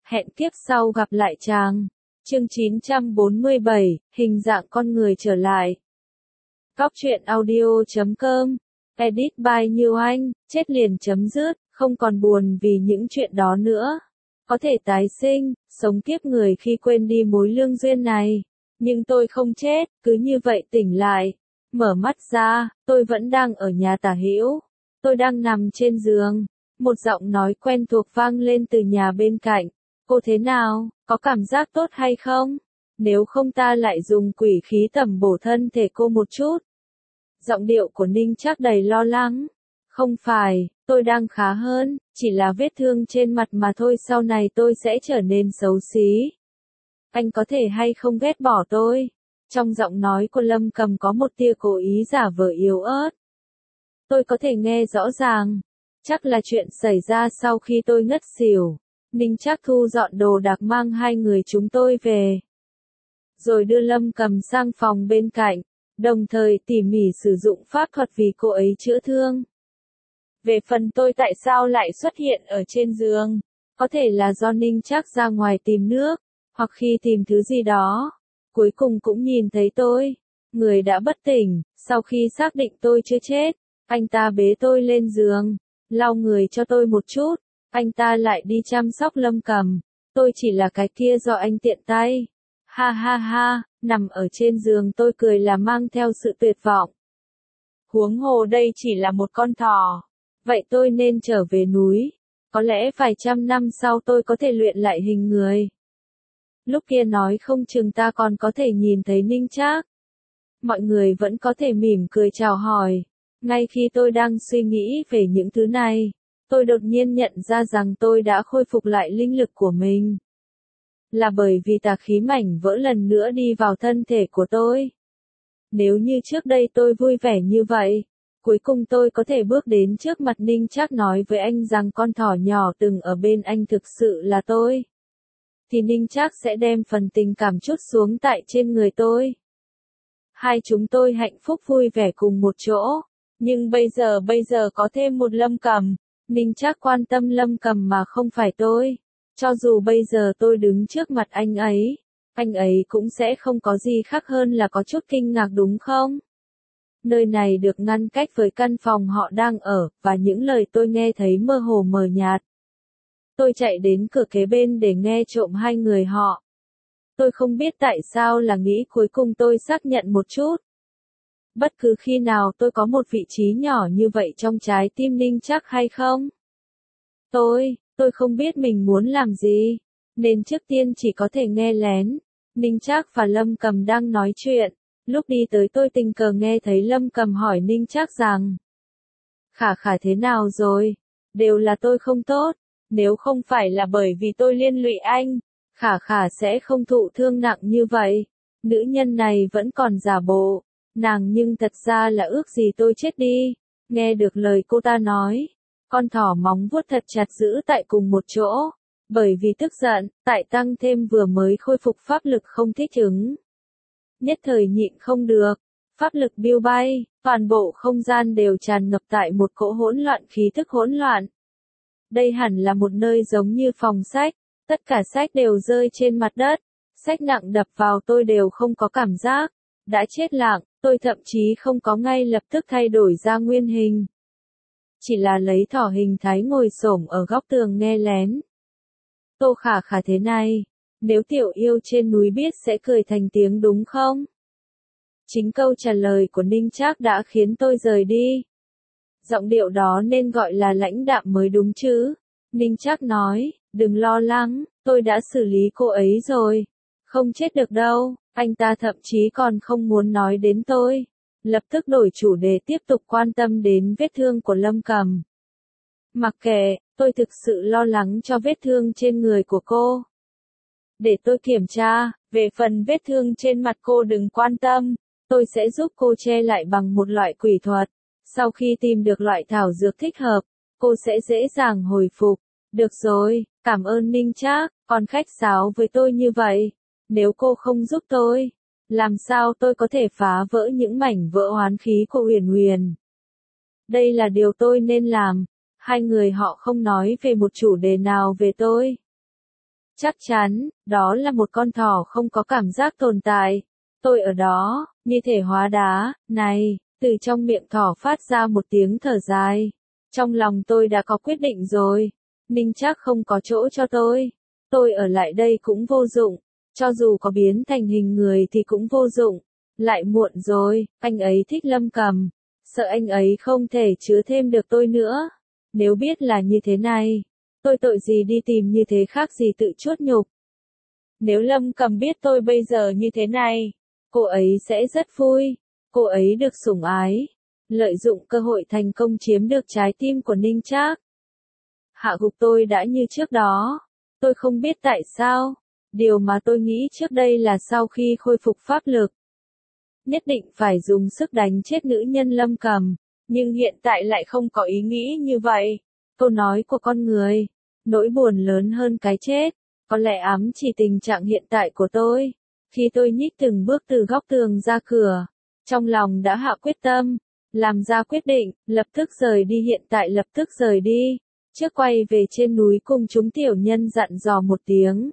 Hẹn kiếp sau gặp lại chàng. Chương 947, hình dạng con người trở lại. Cóc truyện audio.com. Edit by Như Anh, chết liền chấm dứt, không còn buồn vì những chuyện đó nữa. Có thể tái sinh, sống kiếp người khi quên đi mối lương duyên này. Nhưng tôi không chết, cứ như vậy tỉnh lại. Mở mắt ra, tôi vẫn đang ở nhà Tả Hữu. Tôi đang nằm trên giường. Một giọng nói quen thuộc vang lên từ nhà bên cạnh. Cô thế nào, có cảm giác tốt hay không? Nếu không ta lại dùng quỷ khí tẩm bổ thân thể cô một chút. Giọng điệu của Ninh Trác đầy lo lắng. Không phải, tôi đang khá hơn, chỉ là vết thương trên mặt mà thôi, sau này tôi sẽ trở nên xấu xí. Anh có thể hay không ghét bỏ tôi? Trong giọng nói của Lâm Cầm có một tia cố ý giả vờ yếu ớt. Tôi có thể nghe rõ ràng. Chắc là chuyện xảy ra sau khi tôi ngất xỉu. Ninh Trác thu dọn đồ đạc mang hai người chúng tôi về. Rồi đưa Lâm Cầm sang phòng bên cạnh, đồng thời tỉ mỉ sử dụng pháp thuật vì cô ấy chữa thương. Về phần tôi tại sao lại xuất hiện ở trên giường, có thể là do Ninh Trác ra ngoài tìm nước, hoặc khi tìm thứ gì đó, cuối cùng cũng nhìn thấy tôi. Người đã bất tỉnh, sau khi xác định tôi chưa chết, anh ta bế tôi lên giường, lau người cho tôi một chút, anh ta lại đi chăm sóc Lâm Cầm. Tôi chỉ là cái kia do anh tiện tay. Ha ha ha, nằm ở trên giường tôi cười là mang theo sự tuyệt vọng. Huống hồ đây chỉ là một con thỏ. Vậy tôi nên trở về núi. Có lẽ vài trăm năm sau tôi có thể luyện lại hình người. Lúc kia nói không chừng ta còn có thể nhìn thấy Ninh Trác. Mọi người vẫn có thể mỉm cười chào hỏi. Ngay khi tôi đang suy nghĩ về những thứ này, tôi đột nhiên nhận ra rằng tôi đã khôi phục lại linh lực của mình. Là bởi vì tà khí mảnh vỡ lần nữa đi vào thân thể của tôi. Nếu như trước đây tôi vui vẻ như vậy, cuối cùng tôi có thể bước đến trước mặt Ninh Trác nói với anh rằng con thỏ nhỏ từng ở bên anh thực sự là tôi. Thì Ninh Trác sẽ đem phần tình cảm trút xuống tại trên người tôi. Hai chúng tôi hạnh phúc vui vẻ cùng một chỗ. Nhưng bây giờ có thêm một Lâm Cầm. Ninh Trác quan tâm Lâm Cầm mà không phải tôi. Cho dù bây giờ tôi đứng trước mặt anh ấy cũng sẽ không có gì khác hơn là có chút kinh ngạc đúng không? Nơi này được ngăn cách với căn phòng họ đang ở, và những lời tôi nghe thấy mơ hồ mờ nhạt. Tôi chạy đến cửa kế bên để nghe trộm hai người họ. Tôi không biết tại sao là nghĩ cuối cùng tôi xác nhận một chút. Bất cứ khi nào tôi có một vị trí nhỏ như vậy trong trái tim Ninh Trác hay không? Tôi không biết mình muốn làm gì, nên trước tiên chỉ có thể nghe lén. Ninh Trác và Lâm Cầm đang nói chuyện. Lúc đi tới tôi tình cờ nghe thấy Lâm Cầm hỏi Ninh Trác rằng: Khả Khả thế nào rồi? Đều là tôi không tốt. Nếu không phải là bởi vì tôi liên lụy anh, Khả Khả sẽ không thụ thương nặng như vậy. Nữ nhân này vẫn còn giả bộ. Nàng nhưng thật ra là ước gì tôi chết đi. Nghe được lời cô ta nói, con thỏ móng vuốt thật chặt giữ tại cùng một chỗ. Bởi vì tức giận, tại tăng thêm vừa mới khôi phục pháp lực không thích ứng. Nhất thời nhịn không được, pháp lực biêu bay, toàn bộ không gian đều tràn ngập tại một cỗ hỗn loạn khí thức hỗn loạn. Đây hẳn là một nơi giống như phòng sách, tất cả sách đều rơi trên mặt đất, sách nặng đập vào tôi đều không có cảm giác, đã chết lặng, tôi thậm chí không có ngay lập tức thay đổi ra nguyên hình. Chỉ là lấy thỏ hình thái ngồi xổm ở góc tường nghe lén. Tô Khả Khả thế này, nếu tiểu yêu trên núi biết sẽ cười thành tiếng đúng không? Chính câu trả lời của Ninh Trác đã khiến tôi rời đi. Giọng điệu đó nên gọi là lãnh đạm mới đúng chứ. Ninh Trác nói, đừng lo lắng, tôi đã xử lý cô ấy rồi. Không chết được đâu, anh ta thậm chí còn không muốn nói đến tôi. Lập tức đổi chủ đề tiếp tục quan tâm đến vết thương của Lâm Cầm. Mặc kệ, tôi thực sự lo lắng cho vết thương trên người của cô. Để tôi kiểm tra, về phần vết thương trên mặt cô đừng quan tâm, tôi sẽ giúp cô che lại bằng một loại quỷ thuật. Sau khi tìm được loại thảo dược thích hợp, cô sẽ dễ dàng hồi phục. Được rồi, cảm ơn Ninh Trác, còn khách sáo với tôi như vậy. Nếu cô không giúp tôi, làm sao tôi có thể phá vỡ những mảnh vỡ oán khí của Huyền Huyền? Đây là điều tôi nên làm. Hai người họ không nói về một chủ đề nào về tôi. Chắc chắn, đó là một con thỏ không có cảm giác tồn tại. Tôi ở đó, như thể hóa đá, này, từ trong miệng thỏ phát ra một tiếng thở dài. Trong lòng tôi đã có quyết định rồi. Ninh Trác không có chỗ cho tôi. Tôi ở lại đây cũng vô dụng. Cho dù có biến thành hình người thì cũng vô dụng. Lại muộn rồi, anh ấy thích Lâm Cầm. Sợ anh ấy không thể chứa thêm được tôi nữa. Nếu biết là như thế này, tôi tội gì đi tìm như thế khác gì tự chuốt nhục. Nếu Lâm Cầm biết tôi bây giờ như thế này, cô ấy sẽ rất vui. Cô ấy được sủng ái. Lợi dụng cơ hội thành công chiếm được trái tim của Ninh Trác. Hạ gục tôi đã như trước đó. Tôi không biết tại sao. Điều mà tôi nghĩ trước đây là sau khi khôi phục pháp lực, nhất định phải dùng sức đánh chết nữ nhân Lâm Cầm. Nhưng hiện tại lại không có ý nghĩ như vậy. Câu nói của con người, nỗi buồn lớn hơn cái chết, có lẽ ám chỉ tình trạng hiện tại của tôi. Khi tôi nhích từng bước từ góc tường ra cửa, trong lòng đã hạ quyết tâm, làm ra quyết định, lập tức rời đi, hiện tại lập tức rời đi. Trước quay về trên núi cùng chúng tiểu nhân dặn dò một tiếng.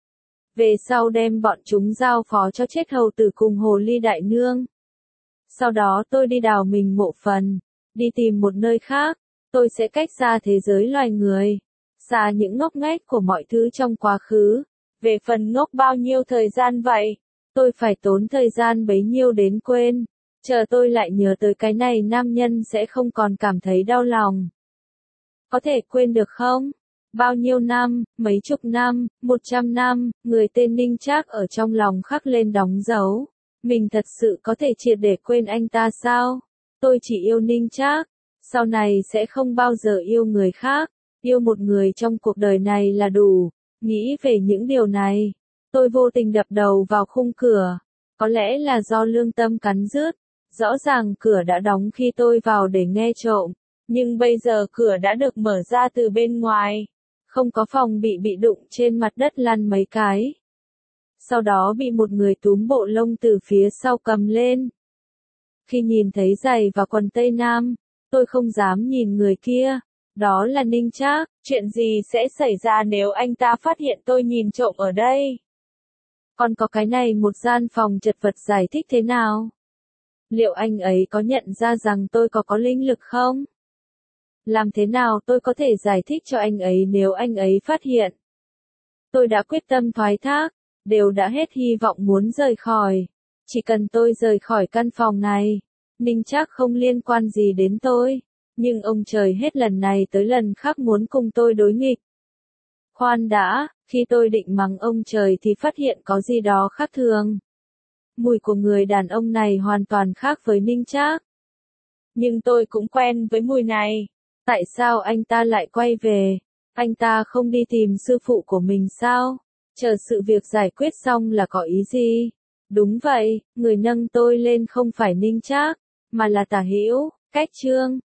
Về sau đem bọn chúng giao phó cho chết hầu tử cùng hồ ly đại nương. Sau đó tôi đi đào mình mộ phần, đi tìm một nơi khác, tôi sẽ cách xa thế giới loài người, xa những ngóc ngách của mọi thứ trong quá khứ. Về phần ngốc bao nhiêu thời gian vậy, tôi phải tốn thời gian bấy nhiêu đến quên, chờ tôi lại nhớ tới cái này nam nhân sẽ không còn cảm thấy đau lòng. Có thể quên được không? Bao nhiêu năm, mấy chục năm, 100 năm, người tên Ninh Trác ở trong lòng khắc lên đóng dấu. Mình thật sự có thể triệt để quên anh ta sao? Tôi chỉ yêu Ninh Trác, sau này sẽ không bao giờ yêu người khác, yêu một người trong cuộc đời này là đủ. Nghĩ về những điều này, tôi vô tình đập đầu vào khung cửa. Có lẽ là do lương tâm cắn rứt, rõ ràng cửa đã đóng khi tôi vào để nghe trộm, nhưng bây giờ cửa đã được mở ra từ bên ngoài. Không có phòng bị đụng trên mặt đất lăn mấy cái. Sau đó bị một người túm bộ lông từ phía sau cầm lên. Khi nhìn thấy giày và quần tây nam, tôi không dám nhìn người kia. Đó là Ninh Trác. Chuyện gì sẽ xảy ra nếu anh ta phát hiện tôi nhìn trộm ở đây? Còn có cái này một gian phòng chật vật, giải thích thế nào? Liệu anh ấy có nhận ra rằng tôi có linh lực không? Làm thế nào tôi có thể giải thích cho anh ấy nếu anh ấy phát hiện? Tôi đã quyết tâm thoái thác, đều đã hết hy vọng muốn rời khỏi. Chỉ cần tôi rời khỏi căn phòng này, Ninh Trác không liên quan gì đến tôi. Nhưng ông trời hết lần này tới lần khác muốn cùng tôi đối nghịch. Khoan đã, khi tôi định mắng ông trời thì phát hiện có gì đó khác thường. Mùi của người đàn ông này hoàn toàn khác với Ninh Trác. Nhưng tôi cũng quen với mùi này. Tại sao anh ta lại quay về? Anh ta không đi tìm sư phụ của mình sao? Chờ sự việc giải quyết xong là có ý gì? Đúng vậy, người nâng tôi lên không phải Ninh Trác, mà là Tả Hữu. Cách chương